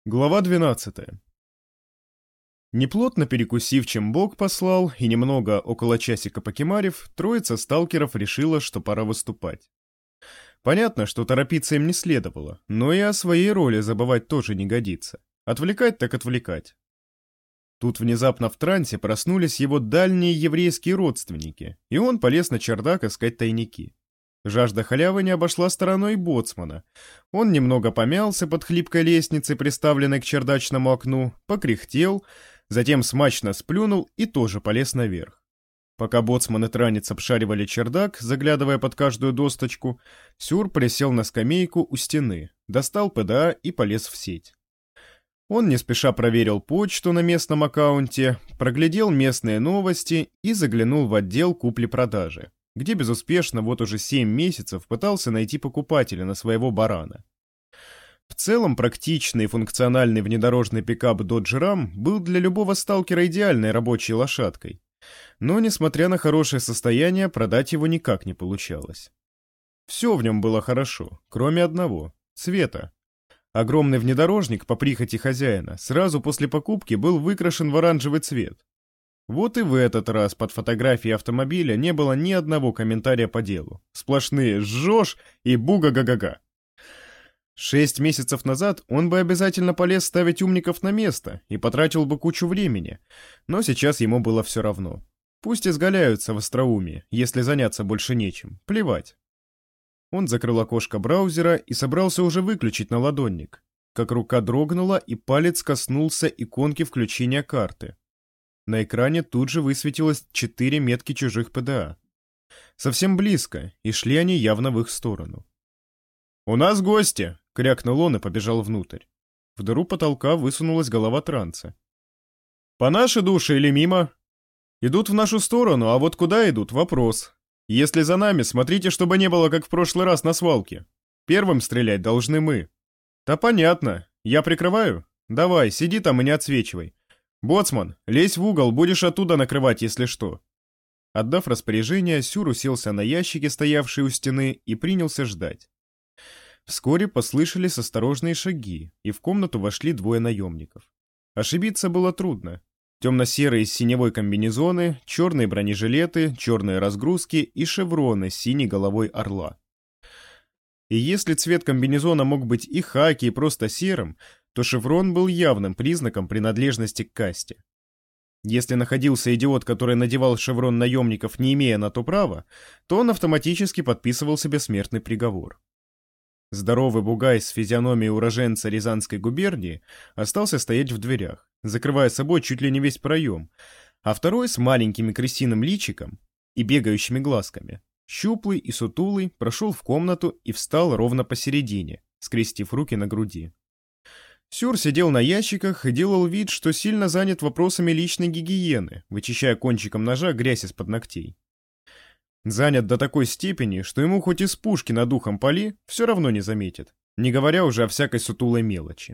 Глава 12. Неплотно перекусив, чем Бог послал, и немного около часика покемарив, троица сталкеров решила, что пора выступать. Понятно, что торопиться им не следовало, но и о своей роли забывать тоже не годится. Отвлекать так отвлекать. Тут внезапно в трансе проснулись его дальние еврейские родственники, и он полез на чердак искать тайники. Жажда халявы не обошла стороной боцмана. Он немного помялся под хлипкой лестницей, приставленной к чердачному окну, покряхтел, затем смачно сплюнул и тоже полез наверх. Пока боцман и транец обшаривали чердак, заглядывая под каждую досточку, Сюр присел на скамейку у стены, достал ПДА и полез в сеть. Он не спеша проверил почту на местном аккаунте, проглядел местные новости и заглянул в отдел купли-продажи, где безуспешно вот уже 7 месяцев пытался найти покупателя на своего барана. В целом, практичный и функциональный внедорожный пикап Dodge Ram был для любого сталкера идеальной рабочей лошадкой. Но, несмотря на хорошее состояние, продать его никак не получалось. Все в нем было хорошо, кроме одного — цвета. Огромный внедорожник, по прихоти хозяина, сразу после покупки был выкрашен в оранжевый цвет. Вот и в этот раз под фотографией автомобиля не было ни одного комментария по делу. Сплошные «жжешь» и «буга-га-га-га». 6 месяцев назад он бы обязательно полез ставить умников на место и потратил бы кучу времени, но сейчас ему было все равно. Пусть изгаляются в остроумии, если заняться больше нечем, плевать. Он закрыл окошко браузера и собрался уже выключить наладонник, как рука дрогнула и палец коснулся иконки включения карты. На экране тут же высветилось 4 метки чужих ПДА. Совсем близко, и шли они явно в их сторону. «У нас гости!» — крякнул он и побежал внутрь. В дыру потолка высунулась голова транса. «По нашей душе или мимо?» «Идут в нашу сторону, а вот куда идут — вопрос. Если за нами, смотрите, чтобы не было, как в прошлый раз на свалке. Первым стрелять должны мы». «Да понятно. Я прикрываю? Давай, сиди там и не отсвечивай. Боцман, лезь в угол, будешь оттуда накрывать, если что». Отдав распоряжение, Сюр уселся на ящике, стоявшие у стены, и принялся ждать. Вскоре послышались осторожные шаги, и в комнату вошли 2 наемников. Ошибиться было трудно. Темно-серые с синевой комбинезоны, черные бронежилеты, черные разгрузки и шевроны с синей головой орла. И если цвет комбинезона мог быть и хаки, и просто серым, то шеврон был явным признаком принадлежности к касте. Если находился идиот, который надевал шеврон наемников, не имея на то права, то он автоматически подписывал себе смертный приговор. Здоровый бугай с физиономией уроженца Рязанской губернии остался стоять в дверях, закрывая собой чуть ли не весь проем, а второй с маленьким крысиным личиком и бегающими глазками, щуплый и сутулый, прошел в комнату и встал ровно посередине, скрестив руки на груди. Сюр сидел на ящиках и делал вид, что сильно занят вопросами личной гигиены, вычищая кончиком ножа грязь из-под ногтей. Занят до такой степени, что ему хоть из пушки над ухом пали, все равно не заметит, не говоря уже о всякой сутулой мелочи.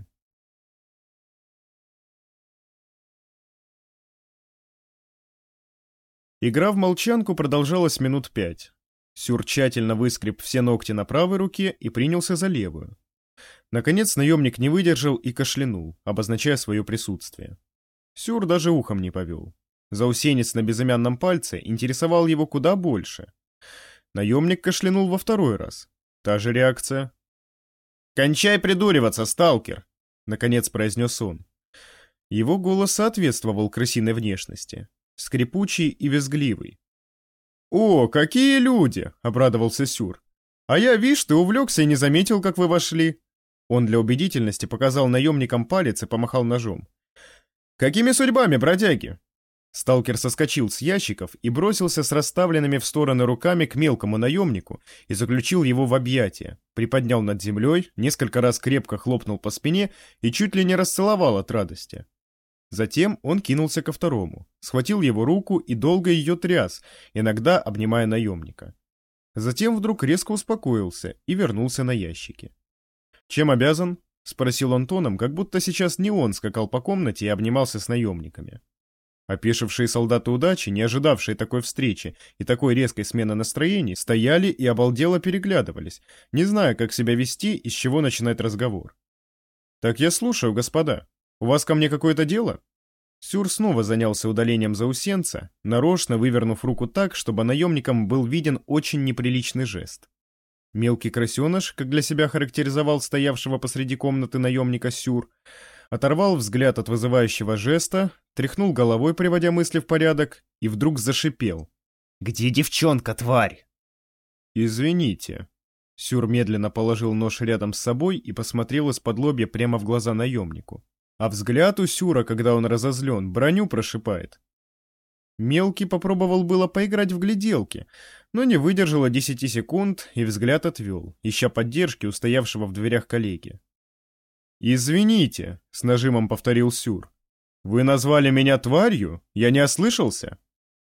Игра в молчанку продолжалась минут 5. Сюр тщательно выскреб все ногти на правой руке и принялся за левую. Наконец наемник не выдержал и кашлянул, обозначая свое присутствие. Сюр даже ухом не повел. Заусенец на безымянном пальце интересовал его куда больше. Наемник кашлянул во 2-й раз. Та же реакция. «Кончай придуриваться, сталкер!» — наконец произнес он. Его голос соответствовал крысиной внешности. Скрипучий и визгливый. «О, какие люди!» — обрадовался Сюр. «А я, вишь, ты увлекся и не заметил, как вы вошли». Он для убедительности показал наемникам палец и помахал ножом. «Какими судьбами, бродяги?» Сталкер соскочил с ящиков и бросился с расставленными в стороны руками к мелкому наемнику и заключил его в объятия, приподнял над землей, несколько раз крепко хлопнул по спине и чуть ли не расцеловал от радости. Затем он кинулся ко второму, схватил его руку и долго ее тряс, иногда обнимая наемника. Затем вдруг резко успокоился и вернулся на ящики. «Чем обязан?» — спросил он тоном, как будто сейчас не он скакал по комнате и обнимался с наемниками. Опешившие солдаты удачи, не ожидавшие такой встречи и такой резкой смены настроений, стояли и обалдело переглядывались, не зная, как себя вести и с чего начинать разговор. Так я слушаю, господа. У вас ко мне какое-то дело? Сюр снова занялся удалением заусенца, нарочно вывернув руку так, чтобы наемникам был виден очень неприличный жест. Мелкий крысеныш, как для себя характеризовал стоявшего посреди комнаты наемника Сюр, оторвал взгляд от вызывающего жеста, тряхнул головой, приводя мысли в порядок, и вдруг зашипел. «Где девчонка, тварь?» «Извините». Сюр медленно положил нож рядом с собой и посмотрел из-под лобья прямо в глаза наемнику. А взгляд у Сюра, когда он разозлен, броню прошипает. Мелкий попробовал было поиграть в гляделки, но не выдержало 10 секунд и взгляд отвел, ища поддержки у стоявшего в дверях коллеги. «Извините», — с нажимом повторил Сюр. «Вы назвали меня тварью? Я не ослышался?»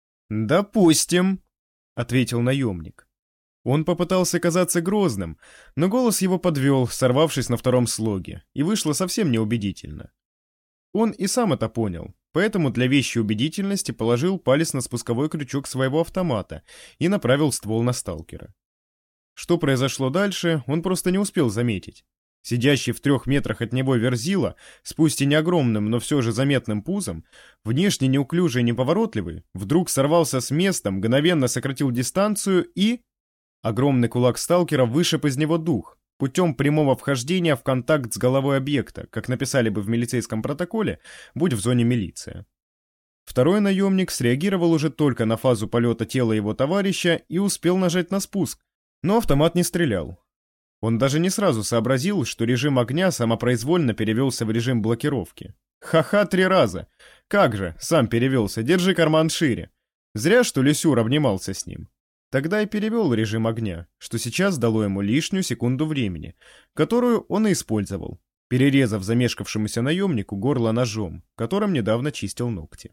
«Допустим», — ответил наемник. Он попытался казаться грозным, но голос его подвел, сорвавшись на втором слоге, и вышло совсем неубедительно. Он и сам это понял, поэтому для вещей убедительности положил палец на спусковой крючок своего автомата и направил ствол на сталкера. Что произошло дальше, он просто не успел заметить. Сидящий в 3 метрах от него Верзила, с пусть и не огромным, но все же заметным пузом, внешне неуклюжий и неповоротливый, вдруг сорвался с места, мгновенно сократил дистанцию и... Огромный кулак сталкера вышиб из него дух, путем прямого вхождения в контакт с головой объекта, как написали бы в милицейском протоколе, будь в зоне милиция. Второй наемник среагировал уже только на фазу полета тела его товарища и успел нажать на спуск, но автомат не стрелял. Он даже не сразу сообразил, что режим огня самопроизвольно перевелся в режим блокировки. Ха-ха 3 раза! Как же, сам перевелся, держи карман шире. Зря, что ли, Сюр обнимался с ним. Тогда и перевел режим огня, что сейчас дало ему лишнюю секунду времени, которую он и использовал, перерезав замешкавшемуся наемнику горло ножом, которым недавно чистил ногти.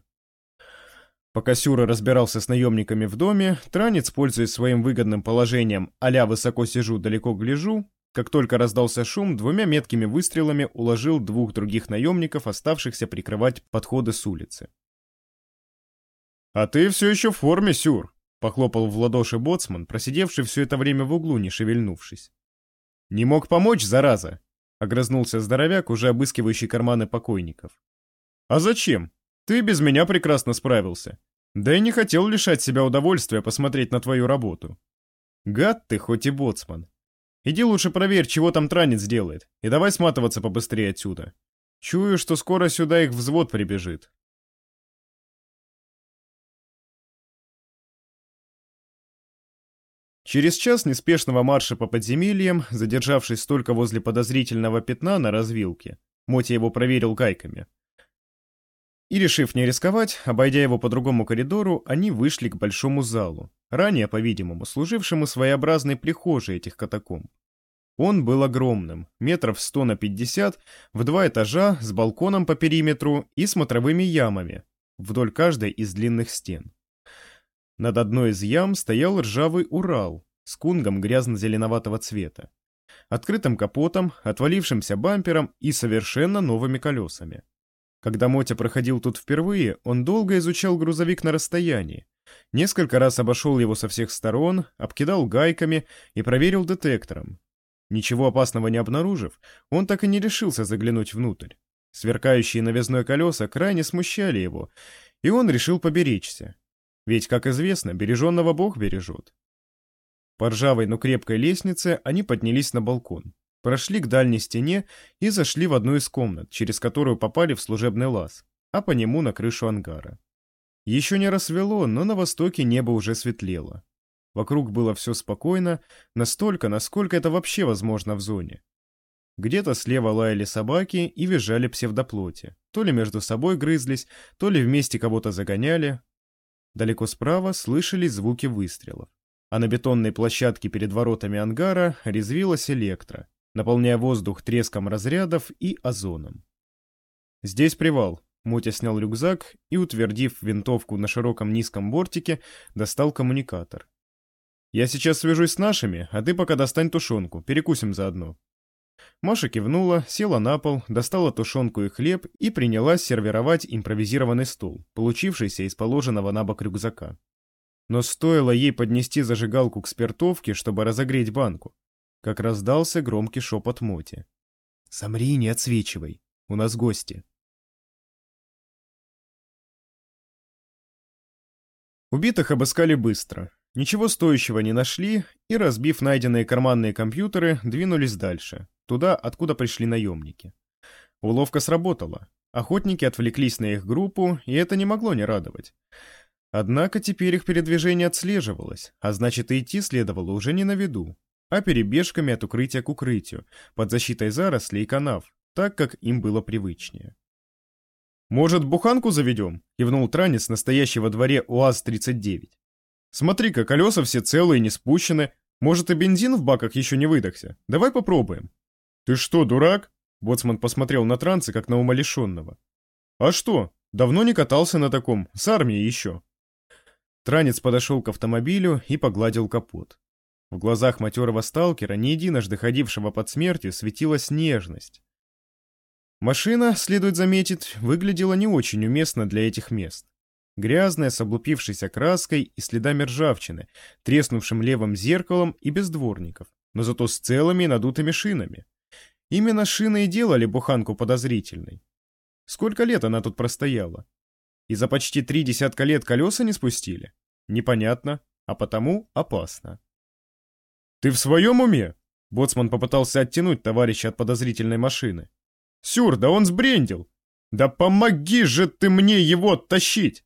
Пока Сюра разбирался с наемниками в доме, Транец, пользуясь своим выгодным положением а-ля «высоко сижу, далеко гляжу», как только раздался шум, 2 меткими выстрелами уложил 2 других наемников, оставшихся прикрывать подходы с улицы. «А ты все еще в форме, Сюр!» — похлопал в ладоши боцман, просидевший все это время в углу, не шевельнувшись. «Не мог помочь, зараза!» — огрызнулся здоровяк, уже обыскивающий карманы покойников. «А зачем? Ты без меня прекрасно справился. Да и не хотел лишать себя удовольствия посмотреть на твою работу. Гад ты, хоть и боцман. Иди лучше проверь, чего там Транец делает, и давай сматываться побыстрее отсюда. Чую, что скоро сюда их взвод прибежит». Через час неспешного марша по подземельям, задержавшись только возле подозрительного пятна на развилке, Мотя его проверил гайками. И, решив не рисковать, обойдя его по другому коридору, они вышли к большому залу, ранее, по-видимому, служившему своеобразной прихожей этих катакомб. Он был огромным, метров 100 на 50, в 2 этажа, с балконом по периметру и смотровыми ямами вдоль каждой из длинных стен. Над одной из ям стоял ржавый Урал с кунгом грязно-зеленоватого цвета, открытым капотом, отвалившимся бампером и совершенно новыми колесами. Когда Мотя проходил тут впервые, он долго изучал грузовик на расстоянии, несколько раз обошел его со всех сторон, обкидал гайками и проверил детектором. Ничего опасного не обнаружив, он так и не решился заглянуть внутрь. Сверкающие навесной колеса крайне смущали его, и он решил поберечься. Ведь, как известно, береженного Бог бережет. По ржавой, но крепкой лестнице они поднялись на балкон, прошли к дальней стене и зашли в одну из комнат, через которую попали в служебный лаз, а по нему на крышу ангара. Еще не рассвело, но на востоке небо уже светлело. Вокруг было все спокойно, настолько, насколько это вообще возможно в зоне. Где-то слева лаяли собаки и визжали псевдоплоти, то ли между собой грызлись, то ли вместе кого-то загоняли. Далеко справа слышались звуки выстрелов, а на бетонной площадке перед воротами ангара резвилась электро, наполняя воздух треском разрядов и озоном. «Здесь привал», — Мотя снял рюкзак и, утвердив винтовку на широком низком бортике, достал коммуникатор. «Я сейчас свяжусь с нашими, а ты пока достань тушенку, перекусим заодно». Маша кивнула, села на пол, достала тушенку и хлеб и принялась сервировать импровизированный стол, получившийся из положенного на бок рюкзака. Но стоило ей поднести зажигалку к спиртовке, чтобы разогреть банку, как раздался громкий шепот Моти. Замри и не отсвечивай. У нас гости. Убитых обыскали быстро. Ничего стоящего не нашли и, разбив найденные карманные компьютеры, двинулись дальше, туда, откуда пришли наемники. Уловка сработала. Охотники отвлеклись на их группу, и это не могло не радовать. Однако теперь их передвижение отслеживалось, а значит и идти следовало уже не на виду, а перебежками от укрытия к укрытию, под защитой зарослей и канав, так как им было привычнее. «Может, буханку заведем?» — кивнул Транец, настоящий во дворе УАЗ-39. «Смотри-ка, колеса все целые, не спущены. Может, и бензин в баках еще не выдохся. Давай попробуем». «Ты что, дурак?» — боцман посмотрел на Транца, как на умалишенного. «А что? Давно не катался на таком, с армией еще». Транец подошел к автомобилю и погладил капот. В глазах матерого сталкера, не единожды ходившего под смертью, светилась нежность. Машина, следует заметить, выглядела не очень уместно для этих мест. Грязная, с облупившейся краской и следами ржавчины, треснувшим левым зеркалом и без дворников, но зато с целыми надутыми шинами. Именно шины и делали буханку подозрительной. Сколько лет она тут простояла? И за почти 3 десятка лет колеса не спустили? Непонятно, а потому опасно. «Ты в своем уме?» Боцман попытался оттянуть товарища от подозрительной машины. «Сюр, да он сбрендил! Да помоги же ты мне его оттащить!»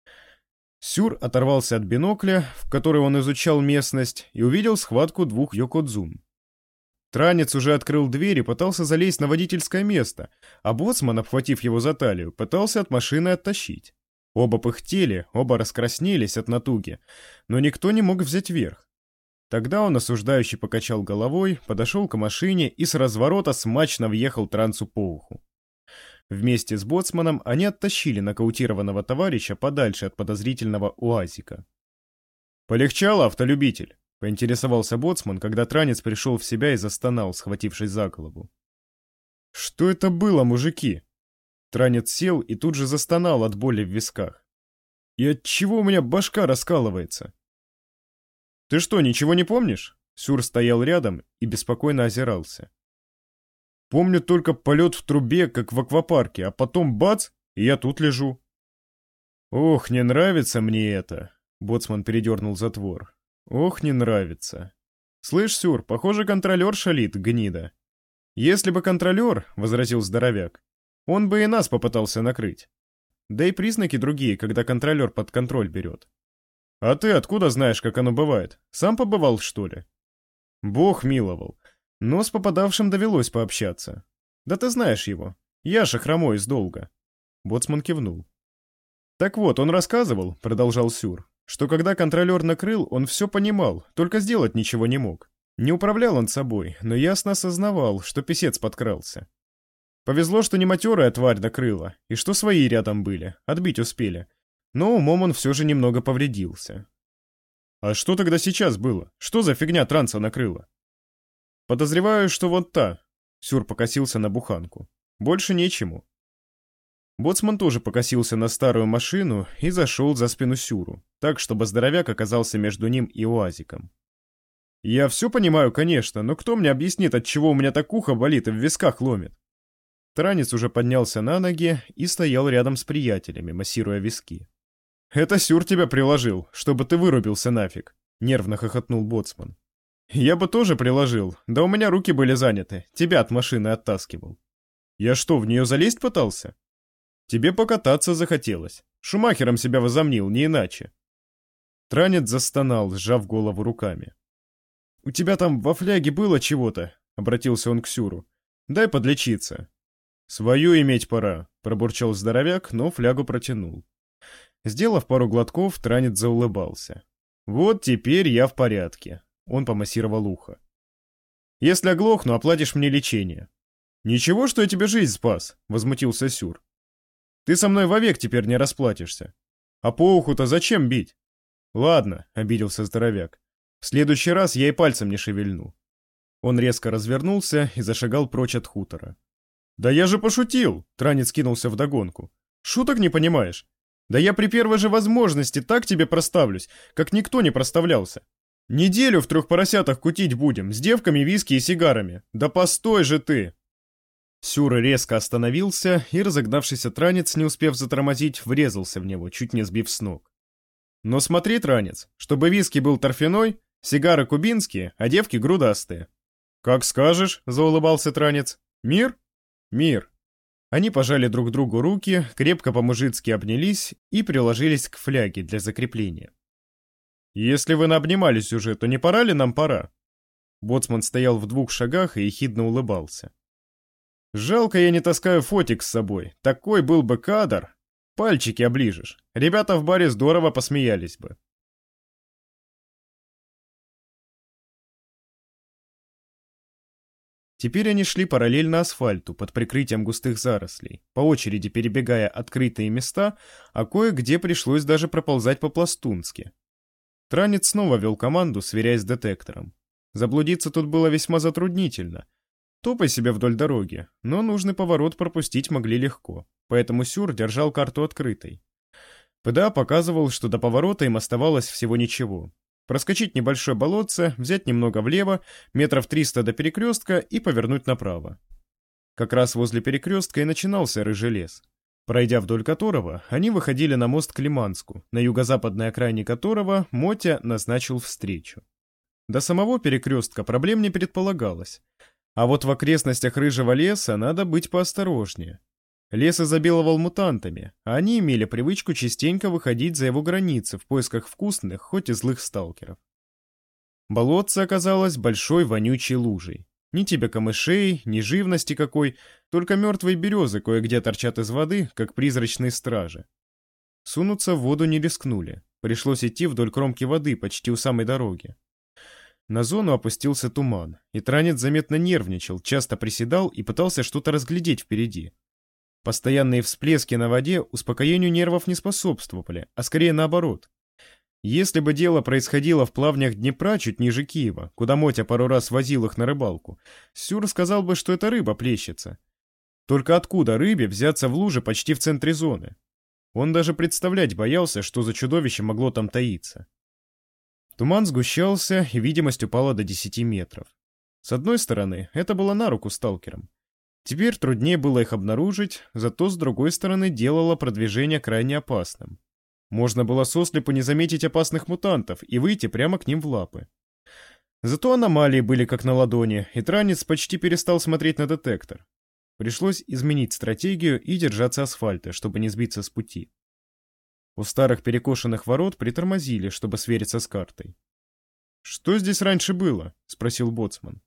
Сюр оторвался от бинокля, в который он изучал местность, и увидел схватку 2 йокодзун. Транец уже открыл дверь и пытался залезть на водительское место, а боцман, обхватив его за талию, пытался от машины оттащить. Оба пыхтели, оба раскраснелись от натуги, но никто не мог взять верх. Тогда он осуждающе покачал головой, подошел к машине и с разворота смачно въехал Трансу по уху. Вместе с боцманом они оттащили нокаутированного товарища подальше от подозрительного уазика. «Полегчало, автолюбитель?» — поинтересовался боцман, когда Транец пришел в себя и застонал, схватившись за голову. «Что это было, мужики?» Транец сел и тут же застонал от боли в висках. «И отчего у меня башка раскалывается?» «Ты что, ничего не помнишь?» Сюр стоял рядом и беспокойно озирался. «Помню только полет в трубе, как в аквапарке, а потом бац, и я тут лежу». «Ох, не нравится мне это!» Боцман передернул затвор. «Ох, не нравится. Слышь, Сюр, похоже, контролер шалит, гнида». «Если бы контролер, — возразил здоровяк, — он бы и нас попытался накрыть. Да и признаки другие, когда контролер под контроль берет. А ты откуда знаешь, как оно бывает? Сам побывал, что ли?» «Бог миловал. Но с попадавшим довелось пообщаться. Да ты знаешь его. Яша хромой из долга». Боцман кивнул. «Так вот, он рассказывал, — продолжал Сюр, — что когда контролер накрыл, он все понимал, только сделать ничего не мог. Не управлял он собой, но ясно осознавал, что писец подкрался. Повезло, что не матерая тварь накрыла, и что свои рядом были, отбить успели. Но умом он все же немного повредился». «А что тогда сейчас было? Что за фигня Транса накрыла?» «Подозреваю, что вот та», — Сюр покосился на буханку. «Больше нечему». Боцман тоже покосился на старую машину и зашел за спину Сюру, так, чтобы здоровяк оказался между ним и уазиком. «Я все понимаю, конечно, но кто мне объяснит, от чего у меня так ухо болит и в висках ломит?» Транец уже поднялся на ноги и стоял рядом с приятелями, массируя виски. «Это Сюр тебя приложил, чтобы ты вырубился нафиг», — нервно хохотнул боцман. «Я бы тоже приложил, да у меня руки были заняты, тебя от машины оттаскивал». «Я что, в нее залезть пытался?» «Тебе покататься захотелось. Шумахером себя возомнил, не иначе». Транец застонал, сжав голову руками. «У тебя там во фляге было чего-то?» — обратился он к Сюру. «Дай подлечиться». «Свою иметь пора», — пробурчал здоровяк, но флягу протянул. Сделав пару глотков, Транец заулыбался. «Вот теперь я в порядке», — он помассировал ухо. «Если оглохну, оплатишь мне лечение». «Ничего, что я тебе жизнь спас», — возмутился Сюр. «Ты со мной вовек теперь не расплатишься. А по уху-то зачем бить?» «Ладно», — обиделся здоровяк. «В следующий раз я и пальцем не шевельну». Он резко развернулся и зашагал прочь от хутора. «Да я же пошутил!» — Транец кинулся вдогонку. «Шуток не понимаешь? Да я при первой же возможности так тебе проставлюсь, как никто не проставлялся. Неделю в 3 поросятах кутить будем, с девками, виски и сигарами. Да постой же ты!» Сюр резко остановился, и разогнавшийся транец, не успев затормозить, врезался в него, чуть не сбив с ног. «Но смотри, транец, чтобы виски был торфяной, сигары кубинские, а девки грудастые». «Как скажешь», — заулыбался транец. «Мир?» «Мир». Они пожали друг другу руки, крепко по-мужицки обнялись и приложились к фляге для закрепления. «Если вы наобнимались уже, то не пора ли нам пора?» Боцман стоял в 2 шагах и ехидно улыбался. «Жалко, я не таскаю фотик с собой. Такой был бы кадр. Пальчики оближешь. Ребята в баре здорово посмеялись бы». Теперь они шли параллельно асфальту, под прикрытием густых зарослей, по очереди перебегая открытые места, а кое-где пришлось даже проползать по-пластунски. Транец снова вел команду, сверяясь с детектором. Заблудиться тут было весьма затруднительно. Топай себе вдоль дороги, но нужный поворот пропустить могли легко, поэтому Сюр держал карту открытой. ПДА показывал, что до поворота им оставалось всего ничего. Проскочить небольшое болотце, взять немного влево, метров 300 до перекрестка и повернуть направо. Как раз возле перекрестка и начинался рыжий лес, пройдя вдоль которого, они выходили на мост к Лиманску, на юго-западной окраине которого Мотя назначил встречу. До самого перекрестка проблем не предполагалось, а вот в окрестностях рыжего леса надо быть поосторожнее. Лес изобиловал мутантами, а они имели привычку частенько выходить за его границы в поисках вкусных, хоть и злых сталкеров. Болотце оказалось большой вонючей лужей. Ни тебе камышей, ни живности какой, только мертвые березы кое-где торчат из воды, как призрачные стражи. Сунуться в воду не рискнули, пришлось идти вдоль кромки воды почти у самой дороги. На зону опустился туман, и транец заметно нервничал, часто приседал и пытался что-то разглядеть впереди. Постоянные всплески на воде успокоению нервов не способствовали, а скорее наоборот. Если бы дело происходило в плавнях Днепра чуть ниже Киева, куда Мотя пару раз возил их на рыбалку, Сюр сказал бы, что это рыба плещется. Только откуда рыбе взяться в луже почти в центре зоны? Он даже представлять боялся, что за чудовище могло там таиться. Туман сгущался, и видимость упала до 10 метров. С одной стороны, это было на руку сталкерам. Теперь труднее было их обнаружить, зато с другой стороны делало продвижение крайне опасным. Можно было сослепу не заметить опасных мутантов и выйти прямо к ним в лапы. Зато аномалии были как на ладони, и транец почти перестал смотреть на детектор. Пришлось изменить стратегию и держаться асфальта, чтобы не сбиться с пути. У старых перекошенных ворот притормозили, чтобы свериться с картой. «Что здесь раньше было?» — спросил боцман.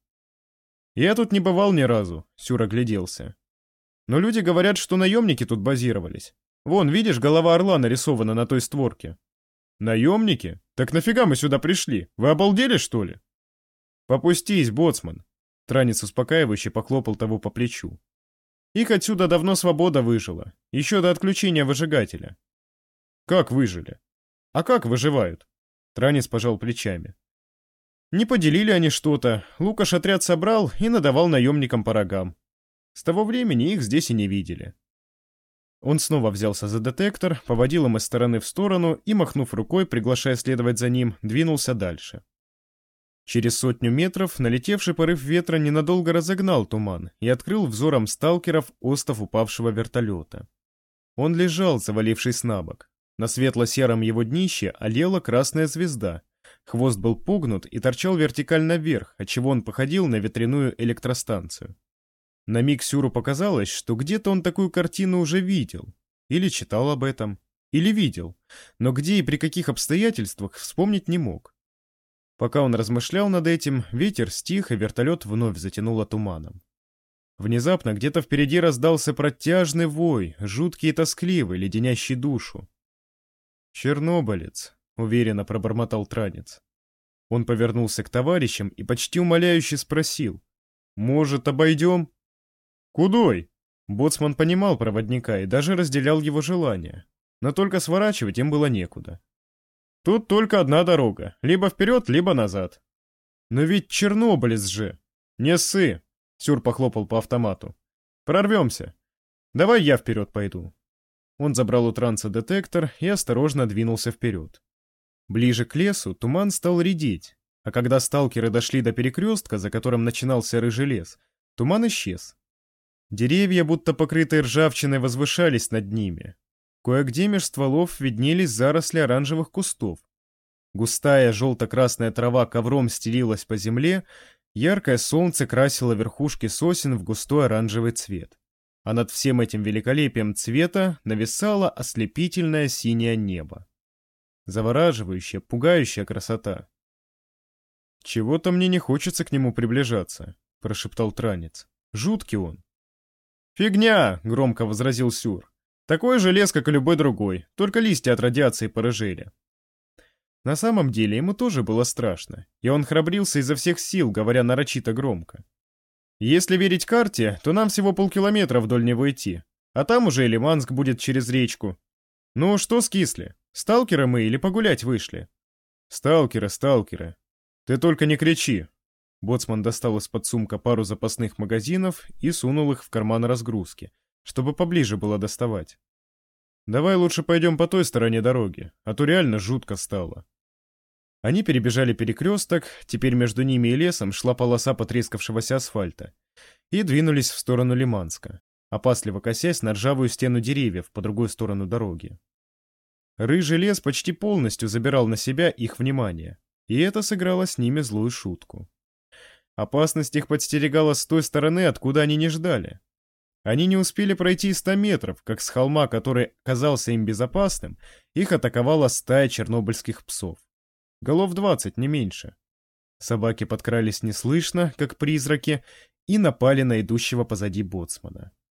«Я тут не бывал ни разу», — Сюр огляделся. «Но люди говорят, что наемники тут базировались. Вон, видишь, голова орла нарисована на той створке». «Наемники? Так нафига мы сюда пришли? Вы обалдели, что ли?» «Попустись, боцман», — транец успокаивающе похлопал того по плечу. «Их отсюда давно свобода выжила, еще до отключения выжигателя». «Как выжили? А как выживают?» Транец пожал плечами. Не поделили они что-то, Лукаш отряд собрал и надавал наемникам по рогам. С того времени их здесь и не видели. Он снова взялся за детектор, поводил им из стороны в сторону и, махнув рукой, приглашая следовать за ним, двинулся дальше. Через 100 метров налетевший порыв ветра ненадолго разогнал туман и открыл взором сталкеров остов упавшего вертолета. Он лежал, завалившись на бок. На светло-сером его днище олела красная звезда. Хвост был погнут и торчал вертикально вверх, отчего он походил на ветряную электростанцию. На миг Сюру показалось, что где-то он такую картину уже видел. Или читал об этом, или видел, но где и при каких обстоятельствах вспомнить не мог. Пока он размышлял над этим, ветер стих, и вертолет вновь затянуло туманом. Внезапно где-то впереди раздался протяжный вой, жуткий и тоскливый, леденящий душу. «Чернобылец», — уверенно пробормотал транец. Он повернулся к товарищам и почти умоляюще спросил. «Может, обойдем?» «Кудой?» Боцман понимал проводника и даже разделял его желание. Но только сворачивать им было некуда. «Тут только одна дорога. Либо вперед, либо назад». «Но ведь Чернобылец же!» «Не ссы!» — Сюр похлопал по автомату. «Прорвемся. Давай я вперед пойду». Он забрал у транса детектор и осторожно двинулся вперед. Ближе к лесу туман стал редеть, а когда сталкеры дошли до перекрестка, за которым начинался рыжий лес, туман исчез. Деревья, будто покрытые ржавчиной, возвышались над ними. Кое-где меж стволов виднелись заросли оранжевых кустов. Густая желто-красная трава ковром стелилась по земле, яркое солнце красило верхушки сосен в густой оранжевый цвет. А над всем этим великолепием цвета нависало ослепительное синее небо. Завораживающая, пугающая красота. «Чего-то мне не хочется к нему приближаться», — прошептал Транец. «Жуткий он». «Фигня!» — громко возразил Сюр. «Такой же лес, как и любой другой, только листья от радиации порыжели». На самом деле ему тоже было страшно, и он храбрился изо всех сил, говоря нарочито громко. «Если верить карте, то нам всего полкилометра вдоль него идти, а там уже и Лиманск будет через речку. Ну, что скисли? Сталкеры мы или погулять вышли?» «Сталкеры, сталкеры. Ты только не кричи». Боцман достал из-под сумка пару запасных магазинов и сунул их в карман разгрузки, чтобы поближе было доставать. «Давай лучше пойдем по той стороне дороги, а то реально жутко стало». Они перебежали перекресток, теперь между ними и лесом шла полоса потрескавшегося асфальта, и двинулись в сторону Лиманска, опасливо косясь на ржавую стену деревьев по другой сторону дороги. Рыжий лес почти полностью забирал на себя их внимание, и это сыграло с ними злую шутку. Опасность их подстерегала с той стороны, откуда они не ждали. Они не успели пройти 100 метров, как с холма, который казался им безопасным, их атаковала стая чернобыльских псов. Голов 20, не меньше. Собаки подкрались неслышно, как призраки, и напали на идущего позади боцмана.